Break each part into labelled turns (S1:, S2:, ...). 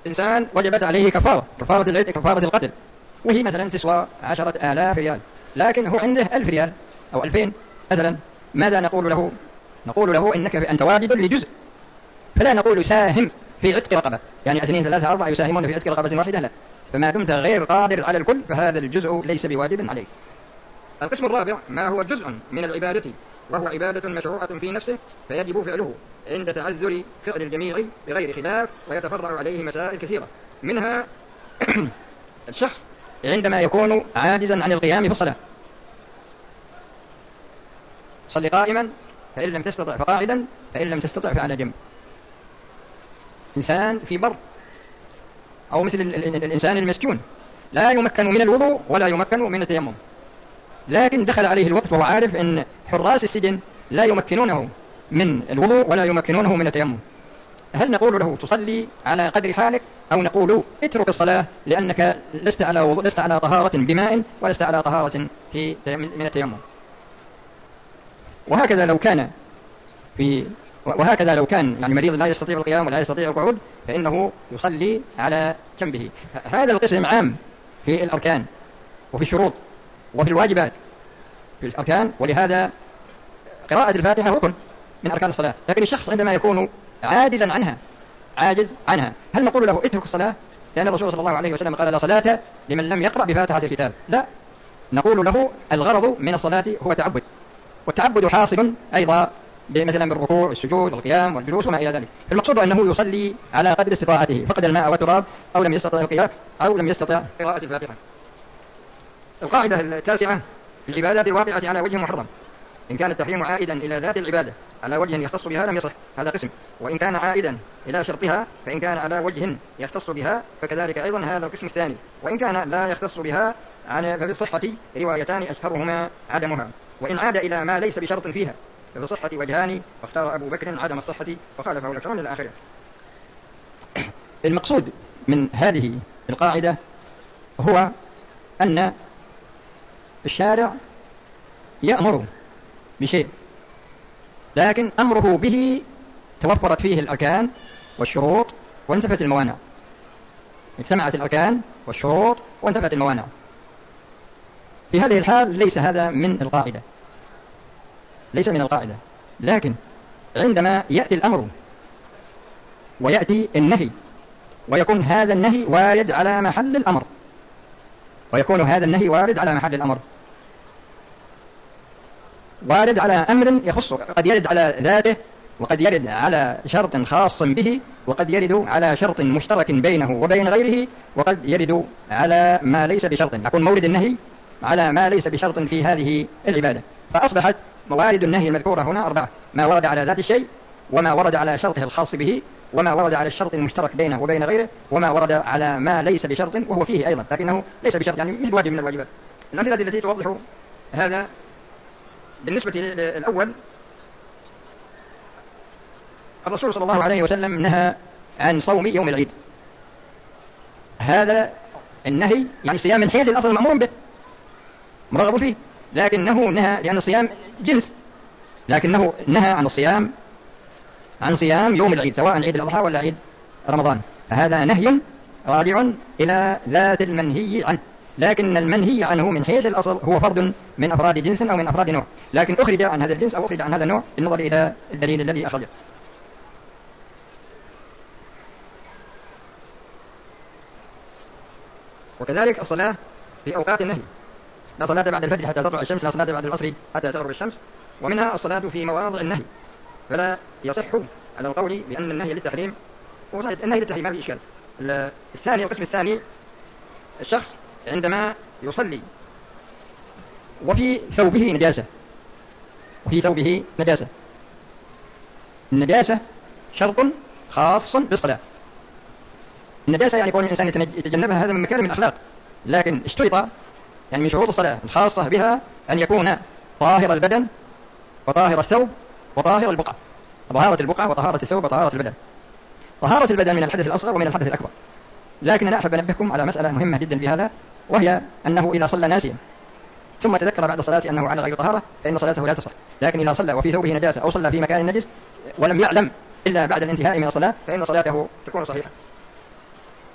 S1: إنسان وجبت عليه كفارة العتق، كفارة القتل، وهي مثلا تسوى 10,000 ريال، لكن هو عنده 1000 ريال أو 2000 مثلا، ماذا نقول له؟ نقول له إنك أنت واجب لجزء، فلا نقول ساهم في عتق رقبة، يعني 2 3 4 يساهمون في عتق رقبة واحدة، لا، فما دمت غير قادر على الكل فهذا الجزء ليس بواجب عليك. القسم الرابع ما هو جزء من العبادة وهو عبادة مشروعة في نفسه فيجب فعله عند تعذر فعل الجميع بغير خلاف، ويتفرع عليه مسائل كثيرة، منها الشخص عندما يكون عاجزا عن القيام في الصلاة، صل قائما فإن لم تستطع فقاعدا فإن لم تستطع فعلى جنب. إنسان في بر أو مثل الإنسان المسكون لا يمكن من الوضوء ولا يمكن من التيمم، لكن دخل عليه الوقت وهو عارف أن حراس السجن لا يمكنونه من الوضوء ولا يمكنونه من التيمم، هل نقول له تصلي على قدر حالك، أو نقول اترك الصلاة لأنك لست على طهارة بماء ولست على طهارة من التيمم؟ وهكذا لو كان يعني مريض لا يستطيع القيام ولا يستطيع القعود فإنه يصلي على جنبه. هذا القسم عام في الأركان وفي الشروط وفي الواجبات في الأركان، ولهذا قراءة الفاتحة ركن من أركان الصلاة، لكن الشخص عندما يكون عاجز عنها هل نقول له اترك الصلاة؟ لأن الرسول صلى الله عليه وسلم قال لا صلاة لمن لم يقرأ بفاتحة الكتاب، لا، نقول له الغرض من الصلاة هو تعبد، والتعبد حاصل أيضا مثلا بالركوع والسجود والقيام والجلوس وما إلى ذلك، المقصود أنه يصلي على قدر استطاعته، فقد الماء والتراب أو لم يستطع القيام أو لم يستطع قراءة الفاتحة. القاعدة التاسعة: العبادات الواقعة على وجه محرم إن كان التحريم عائدا إلى ذات العبادة على وجه يختص بها لم يصح، هذا قسم، وإن كان عائدا إلى شرطها فإن كان على وجه يختص بها فكذلك أيضا هذا القسم الثاني، وإن كان لا يختص بها ففي الصحة روايتان أشهرهما عدمها، وإن عاد إلى ما ليس بشرط فيها ففي الصحة وجهان، واختار أبو بكر عدم الصحة وخالفه الأكثرون إلى آخره. المقصود من هذه القاعدة هو أن الشارع يأمر بشيء، لكن أمره به توفرت فيه الأركان والشروط وانتفت الموانع، اجتمعت الأركان والشروط وانتفت الموانع، في هذه الحال ليس هذا من القاعدة، لكن عندما يأتي الأمر ويأتي النهي ويكون هذا النهي وارد على محل الأمر، وارد على أمر يخص، قد يرد على ذاته وقد يرد على شرط خاص به وقد يرد على شرط مشترك بينه وبين غيره وقد يرد على ما ليس بشرط، يكون مورد النهي على ما ليس بشرط في هذه العبادة، فأصبحت موارد النهي المذكورة هنا 4: ما ورد على ذات الشيء، وما ورد على شرطه الخاص به، وما ورد على الشرط المشترك بينه وبين غيره، وما ورد على ما ليس بشرط وهو فيه أيضا لكنه ليس بشرط، يعني مثل واجب من الواجبات. الأمثلة التي توضح هذا: بالنسبة للأول، الرسول صلى الله عليه وسلم نهى عن صوم يوم العيد، هذا النهي يعني صيام من حيث الأصل مأمور به مرغب فيه، لكنه نهى لأن الصيام جنس، لكنه نهى عن صيام يوم العيد سواء عيد الأضحى ولا عيد رمضان، فهذا نهي راجع إلى ذات المنهي عنه، لكن المنهي عنه من حيث الأصل هو فرد من أفراد جنس أو من أفراد نوع، لكن أخرج عن هذا الجنس أو أخرج عن هذا النوع بالنظر إلى الدليل الذي أخرجه. وكذلك الصلاة في أوقات النهي: لا صلاة بعد الفجر حتى تطلع الشمس، لا صلاة بعد العصر حتى تغرب الشمس، ومنها الصلاة في مواضع النهي، فلا يصح على القول بأن النهي للتحريم، وصحيح النهي للتحريم ما في إشكال. الثاني، القسم الثاني: الشخص عندما يصلي وفي ثوبه نجاسة، النجاسة شرط خاص بالصلاة، النجاسة يعني كون الإنسان يتجنبها هذا من مكارم الأخلاق، لكن اشترط يعني من شروط الصلاة الخاصة بها أن يكون طاهر البدن وطاهر الثوب وطاهر البقعة، طهارة البقعة وطهارة الثوب وطهارة البدن. طهارة البدن من الحدث الأصغر ومن الحدث الأكبر، لكن أنا أحب أنبهكم على مسألة مهمة جدا بهذا، وهي أنه إذا صلى ناسيا ثم تذكر بعد الصلاة أنه على غير طهارة فإن صلاته لا تصح، لكن إذا صلى وفي ثوبه نجاسة أو صلى في مكان نجس ولم يعلم إلا بعد الانتهاء من الصلاة فإن صلاته تكون صحيحة.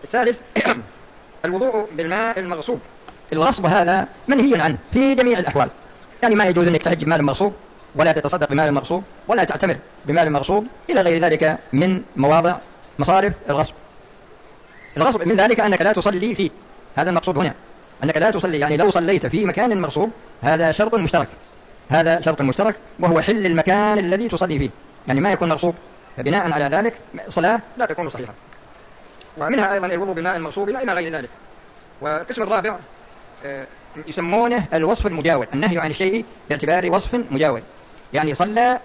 S1: الثالث الوضوء بالماء المغصوب. الغصب هذا منهي عنه في جميع الأحوال، يعني ما يجوز أنك تحج بمال مغصوب، ولا تتصدق بمال مغصوب، ولا تعتمر بمال مغصوب، إلى غير ذلك من مواضع مصارف الغصب. الغصب من ذلك أنك لا تصلي فيه، هذا المقصود هنا، أنك لا تصلي، يعني لو صليت في مكان مغصوب هذا شرط مشترك، هذا شرط مشترك، وهو حل المكان الذي تصلي فيه، يعني ما يكون مغصوب، فبناء على ذلك صلاة لا تكون صحيحة. ومنها أيضا الوضوء بالماء المغصوب إلى غير ذلك. والقسم الرابع يسمونه الوصف المجاور، النهي عن الشيء باعتبار وصف مجاور، يعني صلى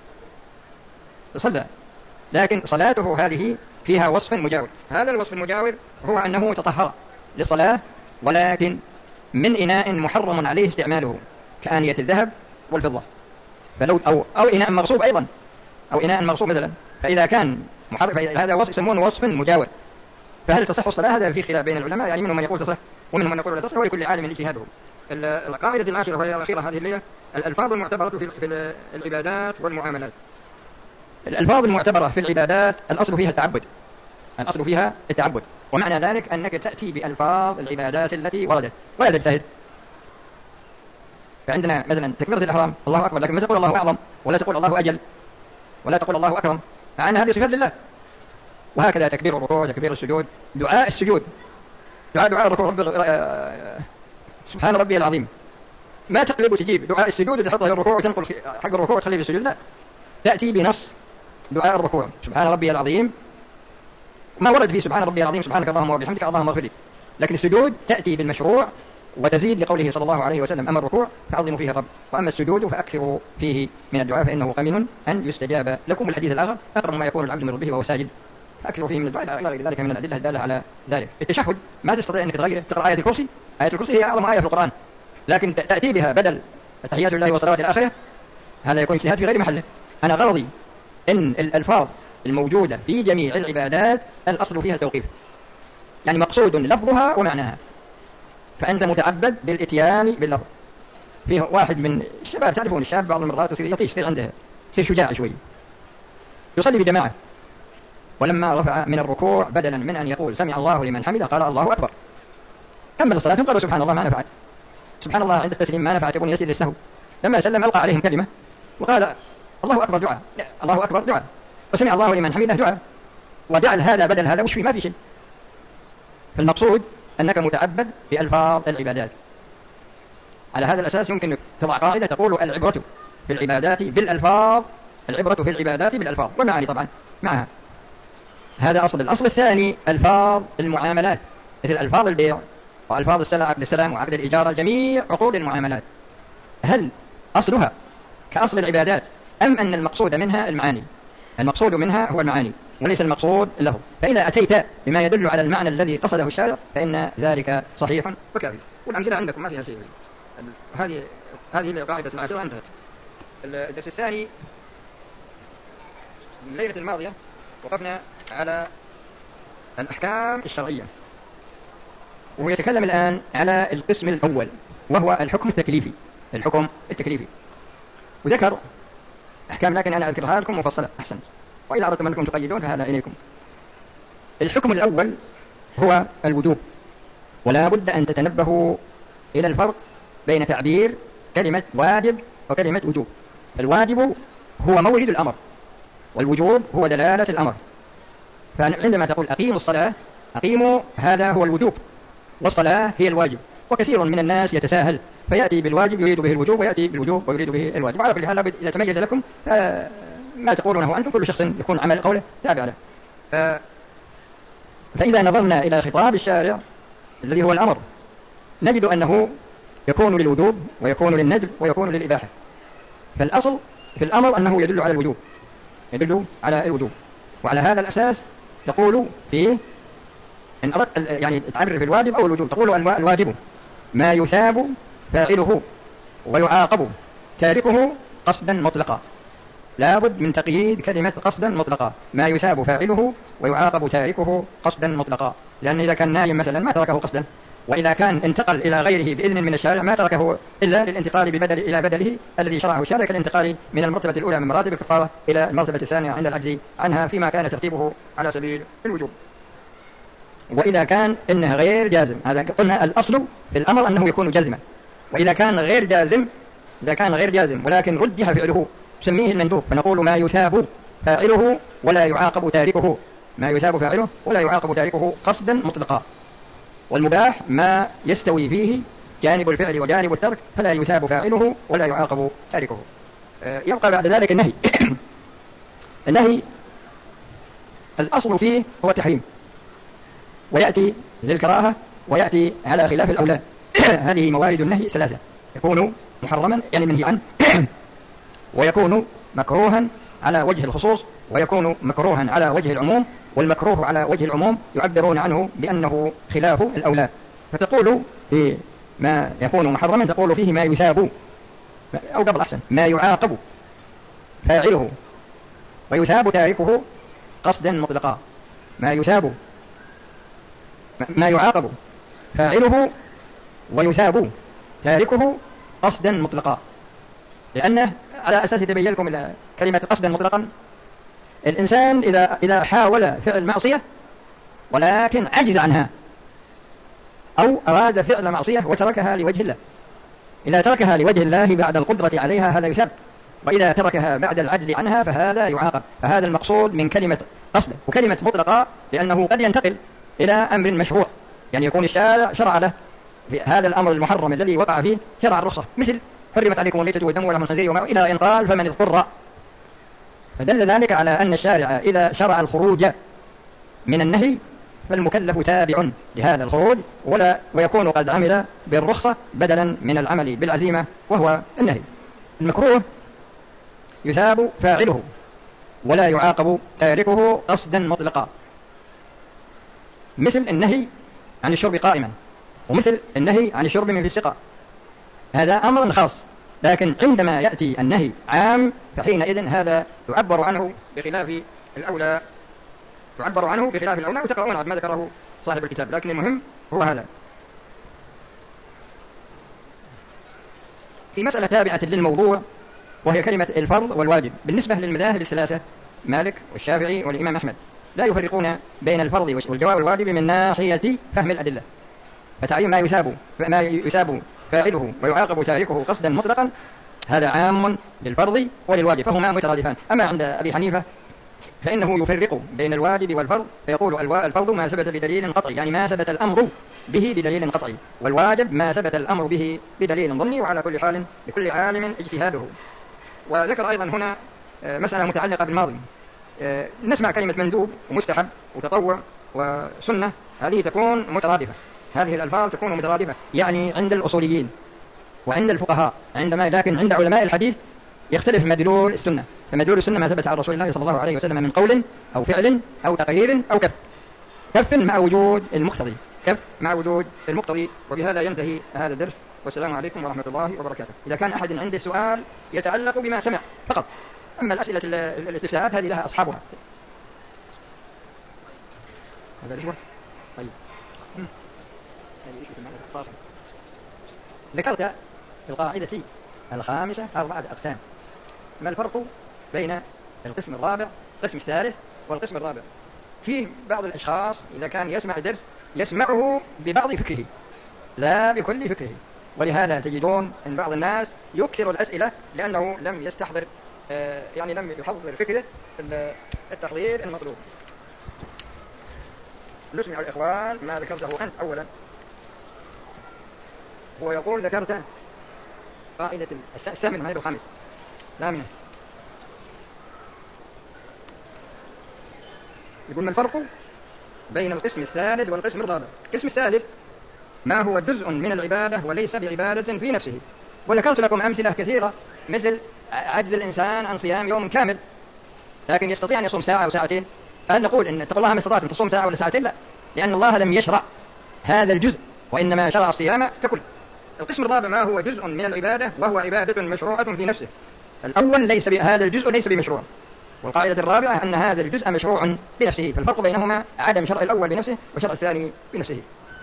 S1: لكن صلاته هذه فيها وصف مجاور. هذا الوصف المجاور هو أنه تطهر للصلاة ولكن من إناء محرم عليه استعماله كآنية الذهب والفضة، فلو أو إناء مغصوب أيضا، أو إناء مغصوب مثلا، فإذا كان محرم هذا وصف يسمونه وصف مجاور. فهل تصح الصلاة؟ هذا في خلاف بين العلماء، يعني منهم من يقول تصح ومنهم من يقول لا تصح، ولكل عالم اجتهاده. القاعدة العاشرة وهي الأخيرة هذه الليلة الألفاظ المعتبرة في العبادات والمعاملات. الألفاظ المعتبرة في العبادات الأصل فيها التعبد، الأصل فيها التعبد، ومعنى ذلك أنك تأتي بألفاظ العبادات التي وردت ولا تجتهد. فعندنا مثلا تكبيرة الإحرام الله أكبر، لكن ما تقول الله أعظم، ولا تقول الله أجل، ولا تقول الله أكرم، مع أن هذه صفات لله. وهكذا تكبير الركوع، تكبير السجود، دعاء السجود، دعاء الركوع سبحان ربي العظيم، ما تقلب وتجيب دعاء السجود وتحطه في الركوع وتنقل حق الركوع وتخليه في السجود، لا، تأتي بنص دعاء الركوع سبحان ربي العظيم، ما ورد فيه سبحان ربي العظيم سبحانك اللهم وبحمدك اللهم اغفر لي. لكن السجود تأتي بالمشروع وتزيد لقوله صلى الله عليه وسلم أما الركوع فعظموا فيه الرب، وأما السجود فأكثروا فيه من الدعاء فإنه قمن أن يستجاب لكم. الحديث الآخر أقرب ما يكون العبد من ربه وهو ساجد، فأكثروا فيه من الدعاء إلى غير ذلك من الأدلة الدالة على ذلك. التشهد ما تستطيع أنك تغيره، تقرأ آية الكرسي، آية الكرسي هي أعظم آية في القرآن، لكن تأتي بها بدل التحيات لله والصلوات الآخرة، هذا يكون اجتهاد في غير محله. أنا غرضي إن الألفاظ الموجودة في جميع العبادات الأصل فيها التوقيف، يعني مقصود لفظها ومعناها، فأنت متعبد بالإتيان باللفظ. فيه واحد من الشباب، تعرفون الشاب بعض المرات يصير يطيش، يصير عنده يصير شجاع شوي، يصلي بجماعة، ولما رفع من الركوع بدلا من أن يقول سمع الله لمن حمده قال الله أكبر، كمل الصلاة قالوا سبحان الله ما نفعت، سبحان الله عند التسليم ما نفعت، يقول يسجد للسهو. لما سلم ألقى عليهم كلمة وقال الله أكبر دعاء، الله أكبر دعاء، وسمع الله لمن حمده دعاء، وجعل هذا بدل هذا، وش فيه؟ ما في شيء. فالمقصود أنك متعبد بألفاظ العبادات. على هذا الأساس يمكن تضع قاعدة تقول العبرة في العبادات بالألفاظ، العبرة في العبادات بالألفاظ والمعاني طبعا معها. هذا أصل. الأصل الثاني ألفاظ المعاملات، مثل ألفاظ البيع وألفاظ السلام، عقد السلام وعقد الإجارة، جميع عقود المعاملات هل أصلها كأصل العبادات أم أن المقصود منها المعاني؟ المقصود منها هو المعاني وليس المقصود له. فإذا أتيت بما يدل على المعنى الذي قصده الشارع فإن ذلك صحيح وكافي. والأمثلة عندكم ما فيها شيء. هذه القاعدة العاشرة انتهت. الدرس الثاني الليلة الماضية وقفنا على الأحكام الشرعية، وهو يتكلم الآن على القسم الأول وهو الحكم التكليفي. الحكم التكليفي وذكر أحكام، لكن أنا أذكرها لكم مفصلة أحسن، وإذا أردتم أنكم تقيدون فهذا إليكم. الحكم الأول هو الوجوب، ولا بد أن تتنبهوا إلى الفرق بين تعبير كلمة واجب وكلمة وجوب. الواجب هو مورد الأمر، والوجوب هو دلالة الأمر. فعندما تقول أقيموا الصلاة، أقيموا هذا هو الوجوب، والصلاة هي الواجب. وكثير من الناس يتساهل فيأتي بالواجب يريد به الوجوب، ويأتي بالوجوب ويريد به الواجب. وعلى كل حال لابد إذا تميز لكم ما تقولونه أنتم، كل شخص يكون عمل قوله تابع له. فإذا نظرنا إلى خطاب الشارع الذي هو الأمر نجد أنه يكون للوجوب ويكون للندب ويكون للإباحة. فالأصل في الأمر أنه يدل على الوجوب، يدل على الوجوب. وعلى هذا الأساس تقول فيه إن أردت يعني تعرف الواجب أو الوجوب، تقول الواجب ما يثاب فاعله ويعاقب تاركه قصدا مطلقا. لابد من تقييد كلمة قصدا مطلقا، ما يثاب فاعله ويعاقب تاركه قصدا مطلقا، لأن إذا كان نايم مثلا ما تركه قصدا، وإذا كان انتقل إلى غيره بإذن من الشارع ما تركه إلا للانتقال إلى بدله الذي شرعه الشارع، كالانتقال من المرتبة الأولى من مراتب الكفارة إلى المرتبة الثانية عند العجز عنها فيما كان ترتيبه على سبيل الوجوب. وإذا كان إنه غير جازم، هذا قلنا الأصل في الأمر أنه يكون جازما، وإذا كان غير جازم، إذا كان غير جازم ولكن رجح فعله سميه المندوب، فنقول ما يثاب فاعله ولا يعاقب تاركه، ما يثاب فاعله ولا يعاقب تاركه قصدا مطلقا. والمباح ما يستوي فيه جانب الفعل وجانب الترك فلا يثاب فاعله ولا يعاقب تاركه. يبقى بعد ذلك النهي. النهي الأصل فيه هو التحريم، ويأتي للكراهة ويأتي على خلاف الأولى. هذه موارد النهي ثلاثة: يكون محرما يعني منهي عنه، ويكون مكروها على وجه الخصوص، ويكون مكروها على وجه العموم. والمكروه على وجه العموم يعبرون عنه بأنه خلاف الأولى، فتقول في ما يكون محرما تقول فيه ما يثاب، أو قبل أحسن ما يعاقب فاعله ويثاب تاركه قصدا مطلقا. ما يثاب، ما يعاقب فاعله ويثاب تاركه قصدا مطلقا، لأنه على أساس تبين لكم كلمة قصدا مطلقا. الإنسان إذا حاول فعل معصية ولكن عجز عنها، أو أراد فعل معصية وتركها لوجه الله، إذا تركها لوجه الله بعد القدرة عليها هذا يثاب، وإذا تركها بعد العجز عنها فهذا يعاقب. فهذا المقصود من كلمة قصد. وكلمة مطلقة لأنه قد ينتقل إلى أمر مشروع، يعني يكون الشارع شرع له في هذا الأمر المحرم الذي وقع فيه شرع الرخصة، مثل حرمت عليكم الميتة والدم ولحم الخنزير وما إلى أن قال فمن اضطر. فدل ذلك على أن الشارع إذا شرع الخروج من النهي فالمكلف تابع لهذا الخروج، ويكون قد عمل بالرخصة بدلا من العمل بالعزيمة وهو النهي. المكروه يثاب فاعله ولا يعاقب تاركه قصدا مطلقا، مثل النهي عن الشرب قائما، ومثل النهي عن الشرب من في السقاء، هذا أمر خاص. لكن عندما يأتي النهي عام فحينئذ هذا يعبر عنه بخلاف الأولى، يعبر عنه بخلاف الأولى، وتقرؤون ما ذكره صاحب الكتاب. لكن المهم هو هذا. في مسألة تابعة للموضوع وهي كلمة الفرض والواجب، بالنسبة للمذاهب الثلاثة مالك والشافعي والإمام أحمد لا يفرقون بين الفرض والجواب والواجب من ناحية فهم الأدلة. فتعليم ما يثاب فاعله ويعاقب تاركه قصدا مطلقا هذا عام للفرض وللواجب، فهما مترادفان. أما عند أبي حنيفة فإنه يفرق بين الواجب والفرض، فيقول الفرض ما ثبت بدليل قطعي، يعني ما ثبت الأمر به بدليل قطعي، والواجب ما ثبت الأمر به بدليل ظني، وعلى كل حال لكل عالم اجتهاده. وذكر أيضا هنا مسألة متعلقة بالماضي. نسمع كلمة مندوب ومستحب وتطوع وسنة، هذه تكون مترادفة، هذه الألفاظ تكون مترادفة يعني عند الأصوليين وعند الفقهاء، لكن عند علماء الحديث يختلف مدلول السنة. فمدلول السنة ما ثبت عن رسول الله صلى الله عليه وسلم من قول أو فعل أو تقرير أو كف مع وجود المقتضي، كف مع وجود المقتضي. وبهذا ينتهي هذا الدرس، والسلام عليكم ورحمة الله وبركاته. إذا كان أحد عنده سؤال يتعلق بما سمع فقط، أما الأسئلة الاستفسارات هذه لها أصحابها. هذا الإخوة طيب. ذكرت في القاعدة الخامسة 4 أقسام. ما الفرق بين القسم الرابع القسم الثالث والقسم الرابع؟ فيه بعض الأشخاص إذا كان يسمع الدرس يسمعه ببعض فكره لا بكل فكره، ولهذا تجدون أن بعض الناس يكثر الأسئلة لأنه لم يستحضر، يعني لم يحضر فكره التحضير المطلوب. نسمع الإخوان ما ذكرته أنت أولا. ويقول ذكرت قاعدة الثامن هذا الخامس لا منه. يقول ما الفرق بين القسم الثالث والقسم الرابع؟ القسم الثالث ما هو جزء من العبادة وليس بعبادة في نفسه، وذكرت لكم أمثلة كثيرة مثل عجز الإنسان عن صيام يوم كامل لكن يستطيع أن يصوم ساعة أو ساعتين، هل نقول إن اتقوا الله ما استطعتم تصوم ساعة ولا ساعتين؟ لا، لأن الله لم يشرع هذا الجزء، وإنما شرع الصيام ككل. القسم الرابع ما هو جزء من العبادة وهو عبادة مشروعة في نفسه. الأول هذا الجزء ليس بمشروع، والقاعدة الرابعة أن هذا الجزء مشروع بنفسه، فالفرق بينهما عدم شرع الأول بنفسه وشرع الثاني بنفسه.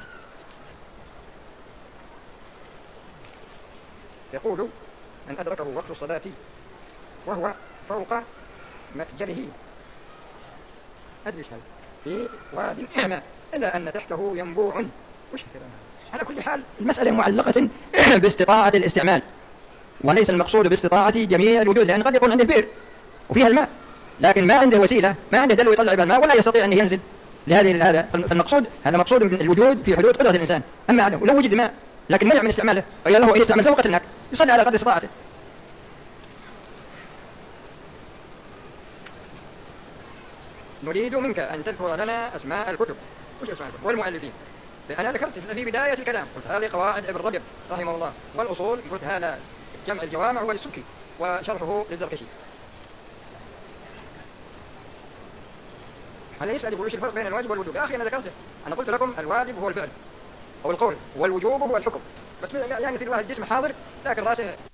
S1: يقول من أدركه وقت الصلاة وهو فوق مأجله، أدرك هذا في واد ماء إلا أن تحته ينبوع. وش الكلام؟ على كل حال المسألة معلقة باستطاعة الاستعمال، وليس المقصود باستطاعة جميع الوجود، لأن قد يكون عنده بئر وفيها الماء لكن ما عنده وسيلة، ما عنده دلو يطلع بها الماء ولا يستطيع أن ينزل لهذه هذا المقصود. هذا مقصود من الوجود في حدود قدرة الإنسان. أما عدم ولو وجد ماء لكن منع من استعماله، قيل له إن استعملته قتلناك، يصلي على قدر استطاعته. نريد منك أن تذكر لنا أسماء الكتب. وش أسماء الكتب والمؤلفين؟ أنا ذكرت في بداية الكلام قلت هذه قواعد ابن رجب رحمه الله، والأصول قلت هذا جمع الجوامع والسكي وشرحه للزركشي. هذا يسأل يقول وش الفرق بين الواجب والوجوب؟ يا أخي أنا ذكرته، أنا قلت لكم الواجب هو الفعل أو القول والوجوب هو الحكم، بس يعني في الواحد جسم حاضر لكن راسه